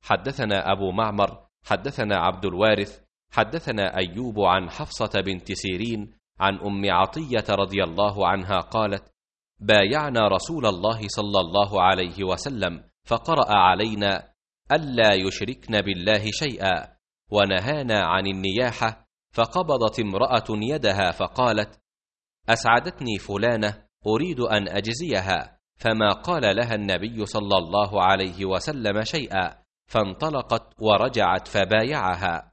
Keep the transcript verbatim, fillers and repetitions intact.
حدثنا أبو معمر حدثنا عبد الوارث حدثنا أيوب عن حفصة بنت سيرين عن أم عطية رضي الله عنها قالت: بايعنا رسول الله صلى الله عليه وسلم فقرأ علينا ألا يشركن بالله شيئا، ونهانا عن النياحة، فقبضت امرأة يدها فقالت: أسعدتني فلانة أريد أن أجزيها، فما قال لها النبي صلى الله عليه وسلم شيئا، فانطلقت ورجعت فبايعها.